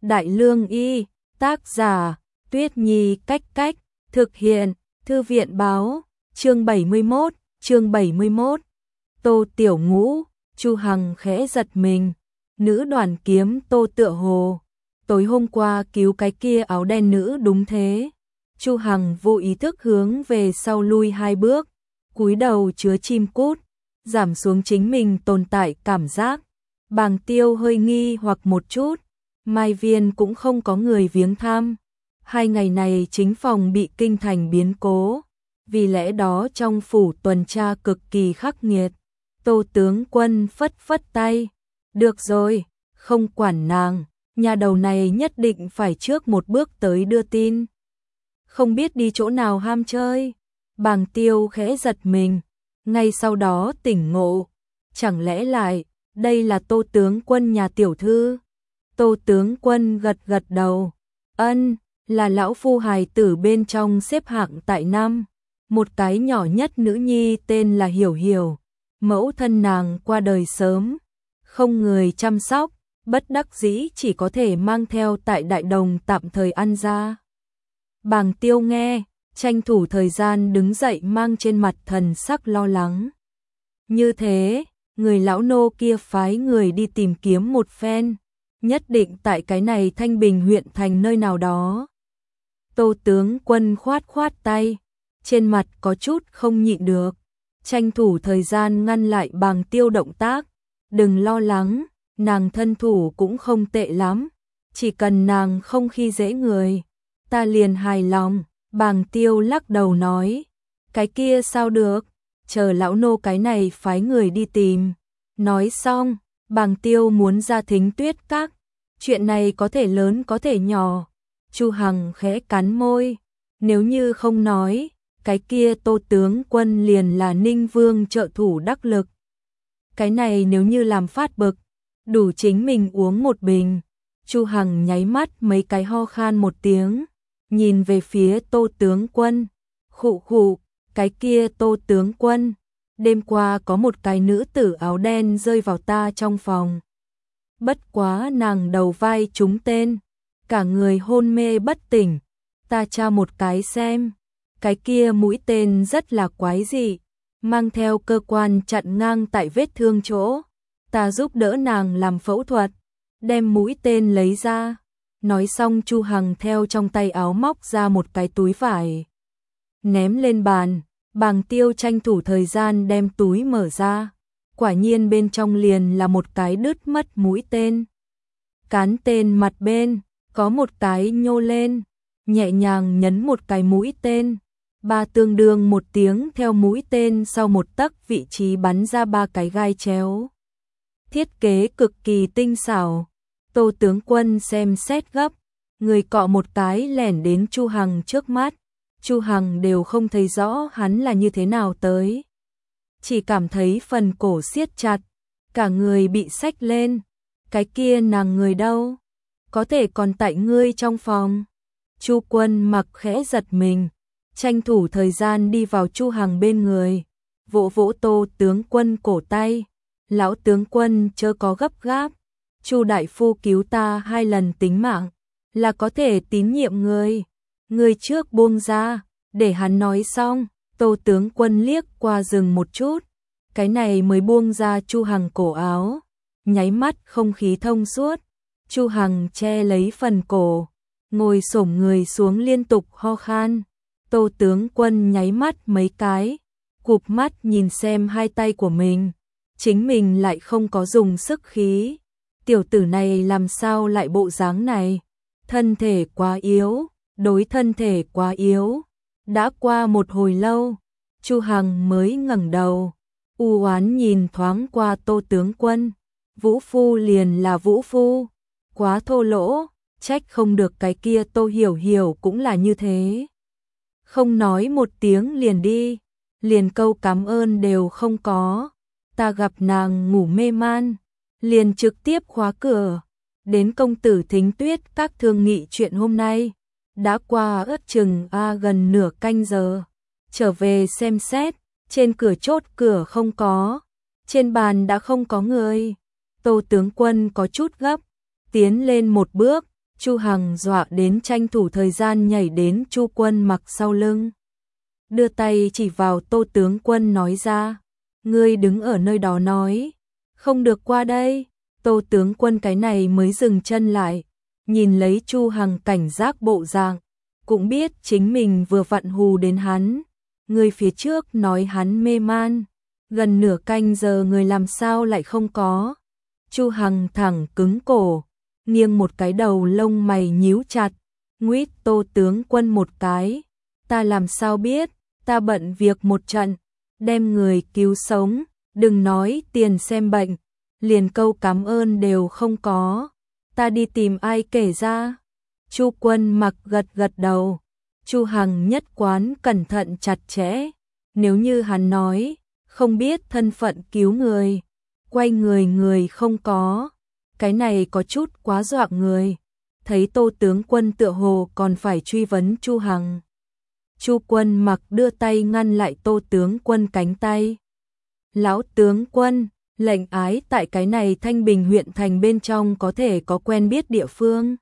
Đại Lương Y, tác giả, Tuyết Nhi Cách Cách, thực hiện, Thư viện Báo, chương 71. Tô Tiểu Ngũ, Chu Hằng khẽ giật mình, nữ đoàn kiếm Tô tựa hồ, tối hôm qua cứu cái kia áo đen nữ đúng thế. Chu Hằng vô ý thức hướng về sau lui 2 bước, cúi đầu chứa chim cút, giảm xuống chính mình tồn tại cảm giác. Bàng Tiêu hơi nghi hoặc một chút, Mai Viên cũng không có người viếng thăm. 2 ngày này chính phòng bị kinh thành biến cố, vì lẽ đó trong phủ tuần tra cực kỳ khắc nghiệt. Tô tướng quân phất phất tay, được rồi, không quản nàng, nhà đầu này nhất định phải trước một bước tới đưa tin. Không biết đi chỗ nào ham chơi. Bàng Tiêu khẽ giật mình, ngay sau đó tỉnh ngộ, chẳng lẽ lại đây là Tô tướng quân nhà tiểu thư? Tô tướng quân gật gật đầu, ân, là lão phu hài tử bên trong xếp hạng tại năm, một cái nhỏ nhất nữ nhi tên là Hiểu Hiểu, mẫu thân nàng qua đời sớm, không người chăm sóc, bất đắc dĩ chỉ có thể mang theo tại Đại Đồng tạm thời ăn ra. Bàng Tiêu nghe, tranh thủ thời gian đứng dậy mang trên mặt thần sắc lo lắng. Như thế, người lão nô kia phái người đi tìm kiếm một phen, nhất định tại cái này Thanh Bình huyện thành nơi nào đó. Tô tướng quân khoát khoát tay, trên mặt có chút không nhịn được, tranh thủ thời gian ngăn lại Bàng Tiêu động tác. Đừng lo lắng, nàng thân thủ cũng không tệ lắm, chỉ cần nàng không khi dễ người, ta liền hài lòng. Bàng Tiêu lắc đầu nói, cái kia sao được, chờ lão nô cái này phái người đi tìm. Nói xong, Bàng Tiêu muốn ra Thính Tuyết Các, chuyện này có thể lớn có thể nhỏ. Chu Hằng khẽ cắn môi, nếu như không nói, cái kia Tô tướng quân liền là Ninh Vương trợ thủ đắc lực. Cái này nếu như làm phát bực, đủ chính mình uống một bình. Chu Hằng nháy mắt mấy cái ho khan một tiếng, nhìn về phía Tô tướng quân, khụ khụ, cái kia Tô tướng quân, đêm qua có một cái nữ tử áo đen rơi vào ta trong phòng. Bất quá nàng đầu vai trúng tên, cả người hôn mê bất tỉnh, ta tra một cái xem, cái kia mũi tên rất là quái dị, mang theo cơ quan chặn ngang tại vết thương chỗ, ta giúp đỡ nàng làm phẫu thuật, đem mũi tên lấy ra. Nói xong Chu Hằng theo trong tay áo móc ra một cái túi vải, ném lên bàn. Bàng Tiêu tranh thủ thời gian đem túi mở ra, quả nhiên bên trong liền là một cái đứt mất mũi tên. Cán tên mặt bên có một cái nhô lên, nhẹ nhàng nhấn một cái mũi tên, ba tương đương một tiếng theo mũi tên sau một tấc vị trí bắn ra 3 cái gai chéo. Thiết kế cực kỳ tinh xảo. Tô tướng quân xem xét gấp, người cọ một cái lẻn đến Chu Hằng trước mắt. Chu Hằng đều không thấy rõ hắn là như thế nào tới, chỉ cảm thấy phần cổ siết chặt, cả người bị xách lên. Cái kia nàng người đâu? Có thể còn tại ngươi trong phòng. Chu Quân Mặc khẽ giật mình, tranh thủ thời gian đi vào Chu Hằng bên người, vỗ vỗ Tô tướng quân cổ tay. Lão tướng quân chớ có gấp gáp, Chu đại phu cứu ta 2 lần tính mạng, là có thể tín nhiệm người. Người trước buông ra, để hắn nói xong. Tô tướng quân liếc qua dừng một chút, cái này mới buông ra Chu Hằng cổ áo, nháy mắt không khí thông suốt. Chu Hằng che lấy phần cổ, ngồi xổm người xuống liên tục ho khan. Tô tướng quân nháy mắt mấy cái, cụp mắt nhìn xem 2 tay của mình, chính mình lại không có dùng sức khí. Tiểu tử này làm sao lại bộ dáng này, thân thể quá yếu, đối thân thể quá yếu. Đã qua một hồi lâu, Chu Hằng mới ngẩng đầu, u oán nhìn thoáng qua Tô tướng quân. Vũ phu liền là vũ phu, quá thô lỗ, trách không được cái kia Tô Hiểu Hiểu cũng là như thế. Không nói một tiếng liền đi, liền câu cảm ơn đều không có. Ta gặp nàng ngủ mê man, liền trực tiếp khóa cửa, đến công tử Thính Tuyết Các thương nghị chuyện hôm nay. Đã qua ước chừng gần nửa canh giờ, trở về xem xét, trên cửa chốt cửa không có, trên bàn đã không có người. Tô tướng quân có chút gấp, tiến lên một bước, Chu Hằng dọa đến tranh thủ thời gian nhảy đến Chu Quân Mặc sau lưng. Đưa tay chỉ vào Tô tướng quân nói ra, ngươi đứng ở nơi đó nói, không được qua đây. Tô tướng quân cái này mới dừng chân lại, nhìn lấy Chu Hằng cảnh giác bộ dạng, cũng biết chính mình vừa vặn hù đến hắn. Người phía trước nói hắn mê man, gần nửa canh giờ người làm sao lại không có. Chu Hằng thẳng cứng cổ, nghiêng một cái đầu lông mày nhíu chặt, nguýt Tô tướng quân một cái, ta làm sao biết, ta bận việc một trận, đem người cứu sống, đừng nói tiền xem bệnh, liền câu cảm ơn đều không có, ta đi tìm ai kể ra. Chu Quân Mặc gật gật đầu. Chu Hằng nhất quán cẩn thận chặt chẽ, nếu như hắn nói, không biết thân phận cứu người, quay người không có, cái này có chút quá dọa người. Thấy Tô tướng quân tựa hồ còn phải truy vấn Chu Hằng. Chu Quân Mặc đưa tay ngăn lại Tô tướng quân cánh tay. Lão tướng quân, lệnh ái tại cái này Thanh Bình huyện thành bên trong có thể có quen biết địa phương.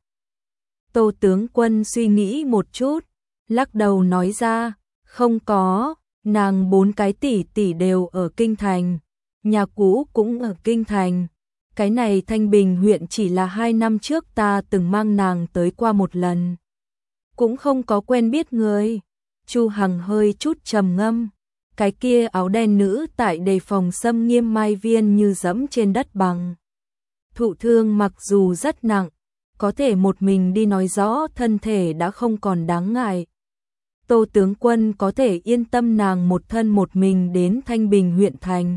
Tô tướng quân suy nghĩ một chút, lắc đầu nói ra, không có, nàng 4 cái tỷ tỷ đều ở Kinh Thành, nhà cũ cũng ở Kinh Thành. Cái này Thanh Bình huyện chỉ là 2 năm trước ta từng mang nàng tới qua một lần. Cũng không có quen biết người. Chu Hằng hơi chút trầm ngâm. Cái kia áo đen nữ tại đề phòng xâm nghiêm Mai Viên như dẫm trên đất bằng. Thụ thương mặc dù rất nặng, có thể một mình đi nói rõ thân thể đã không còn đáng ngại. Tô tướng quân có thể yên tâm nàng một thân một mình đến Thanh Bình huyện thành.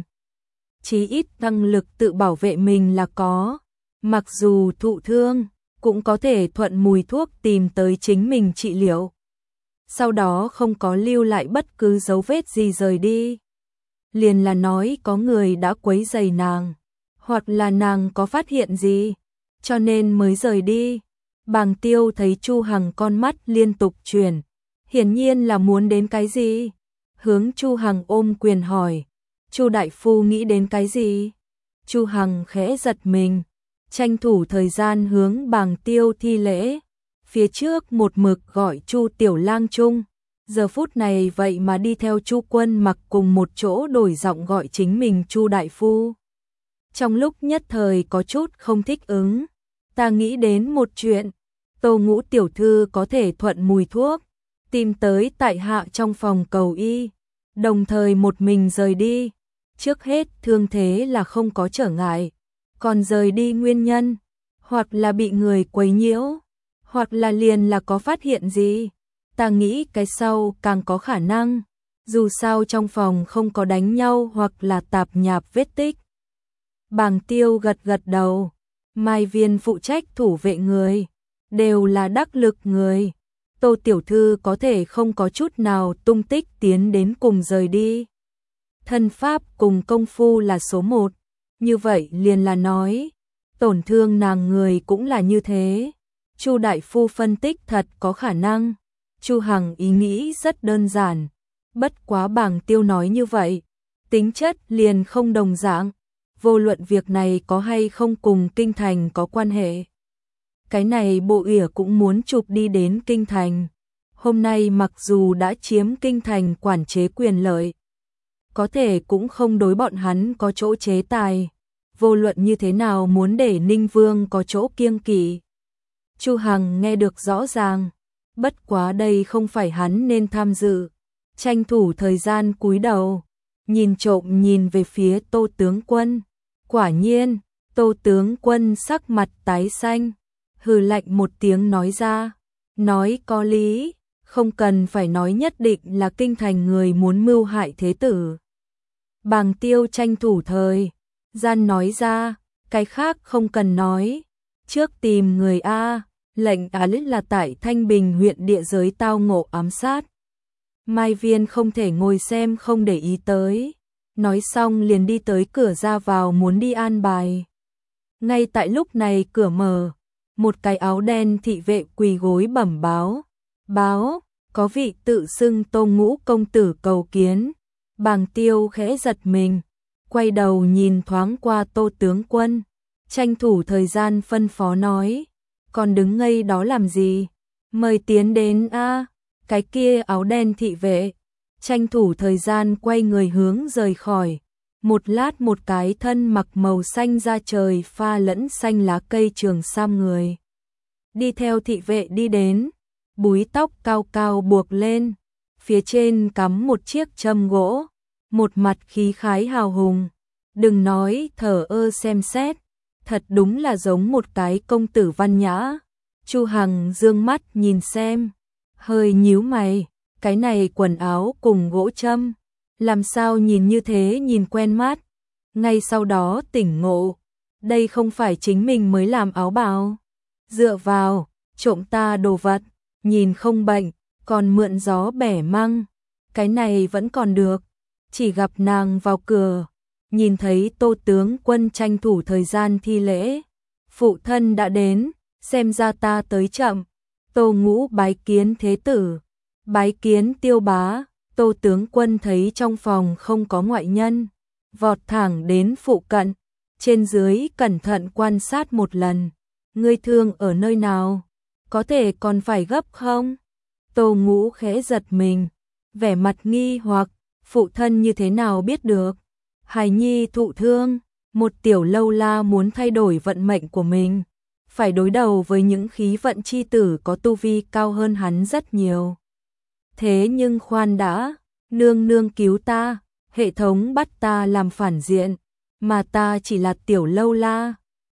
Chí ít năng lực tự bảo vệ mình là có. Mặc dù thụ thương, cũng có thể thuận mùi thuốc tìm tới chính mình trị liệu. Sau đó không có lưu lại bất cứ dấu vết gì rời đi. Liền là nói có người đã quấy rầy nàng, hoặc là nàng có phát hiện gì, cho nên mới rời đi. Bàng Tiêu thấy Chu Hằng con mắt liên tục chuyển, hiển nhiên là muốn đến cái gì. Hướng Chu Hằng ôm quyền hỏi, Chu đại phu nghĩ đến cái gì? Chu Hằng khẽ giật mình, tranh thủ thời gian hướng Bàng Tiêu thi lễ. Phía trước một mực gọi Chu tiểu lang chung, giờ phút này vậy mà đi theo Chu Quân Mặc cùng một chỗ đổi giọng gọi chính mình Chu đại phu. Trong lúc nhất thời có chút không thích ứng, ta nghĩ đến một chuyện, Tô Ngũ tiểu thư có thể thuận mùi thuốc, tìm tới tại hạ trong phòng cầu y, đồng thời một mình rời đi. Trước hết thương thế là không có trở ngại, còn rời đi nguyên nhân, hoặc là bị người quấy nhiễu, hoặc là liền là có phát hiện gì. Ta nghĩ cái sau càng có khả năng, dù sao trong phòng không có đánh nhau hoặc là tạp nhạp vết tích. Bàng Tiêu gật gật đầu, Mai Viên phụ trách thủ vệ người, đều là đắc lực người. Tô tiểu thư có thể không có chút nào tung tích tiến đến cùng rời đi. Thân pháp cùng công phu là số 1, như vậy liền là nói, tổn thương nàng người cũng là như thế. Chu đại phu phân tích thật có khả năng. Chu Hằng ý nghĩ rất đơn giản, bất quá Bàng Tiêu nói như vậy, tính chất liền không đồng dạng, vô luận việc này có hay không cùng Kinh Thành có quan hệ. Cái này Bộ Ủy cũng muốn chụp đi đến Kinh Thành. Hôm nay mặc dù đã chiếm Kinh Thành quản chế quyền lợi, có thể cũng không đối bọn hắn có chỗ chế tài. Vô luận như thế nào muốn để Ninh Vương có chỗ kiêng kỵ. Chu Hằng nghe được rõ ràng, bất quá đây không phải hắn nên tham dự. Tranh thủ thời gian cúi đầu, nhìn trộm nhìn về phía Tô tướng quân. Quả nhiên, Tô tướng quân sắc mặt tái xanh, hừ lạnh một tiếng nói ra, nói có lý, không cần phải nói nhất định là Kinh Thành người muốn mưu hại thế tử. Bàng Tiêu tranh thủ thời gian nói ra, cái khác không cần nói, trước tìm người A, lệnh án là tại Thanh Bình huyện địa giới tao ngộ ám sát. Mai Viên không thể ngồi xem không để ý tới, nói xong liền đi tới cửa ra vào muốn đi an bài. Ngay tại lúc này cửa mở, một cái áo đen thị vệ quỳ gối bẩm báo, có vị tự xưng Tô Ngũ công tử cầu kiến. Bàng Tiêu khẽ giật mình, quay đầu nhìn thoáng qua Tô tướng quân, tranh thủ thời gian phân phó nói, còn đứng ngây đó làm gì? Mời tiến đến a. Cái kia áo đen thị vệ tranh thủ thời gian quay người hướng rời khỏi. Một lát một cái thân mặc màu xanh da trời pha lẫn xanh lá cây trường sam người đi theo thị vệ đi đến, búi tóc cao cao buộc lên, phía trên cắm một chiếc châm gỗ, một mặt khí khái hào hùng. Đừng nói thờ ơ xem xét, thật đúng là giống một cái công tử văn nhã. Chu Hằng dương mắt nhìn xem, hơi nhíu mày, cái này quần áo cùng gỗ châm, làm sao nhìn như thế nhìn quen mắt. Ngay sau đó tỉnh ngộ, đây không phải chính mình mới làm áo bào. Dựa vào, trộm ta đồ vật, nhìn không bệnh, còn mượn gió bẻ măng, cái này vẫn còn được. Chỉ gặp nàng vào cửa, nhìn thấy Tô tướng quân tranh thủ thời gian thi lễ. Phụ thân đã đến, xem ra ta tới chậm. Tô Ngũ bái kiến thế tử, bái kiến tiêu bá. Tô tướng quân thấy trong phòng không có ngoại nhân, vọt thẳng đến phụ cận, trên dưới cẩn thận quan sát một lần. Ngươi thương ở nơi nào? Có thể còn phải gấp không? Tô Ngũ khẽ giật mình, vẻ mặt nghi hoặc, phụ thân như thế nào biết được? Hài nhi thụ thương, một tiểu lâu la muốn thay đổi vận mệnh của mình, phải đối đầu với những khí vận chi tử có tu vi cao hơn hắn rất nhiều. Thế nhưng khoan đã, nương nương cứu ta, hệ thống bắt ta làm phản diện, mà ta chỉ là tiểu lâu la.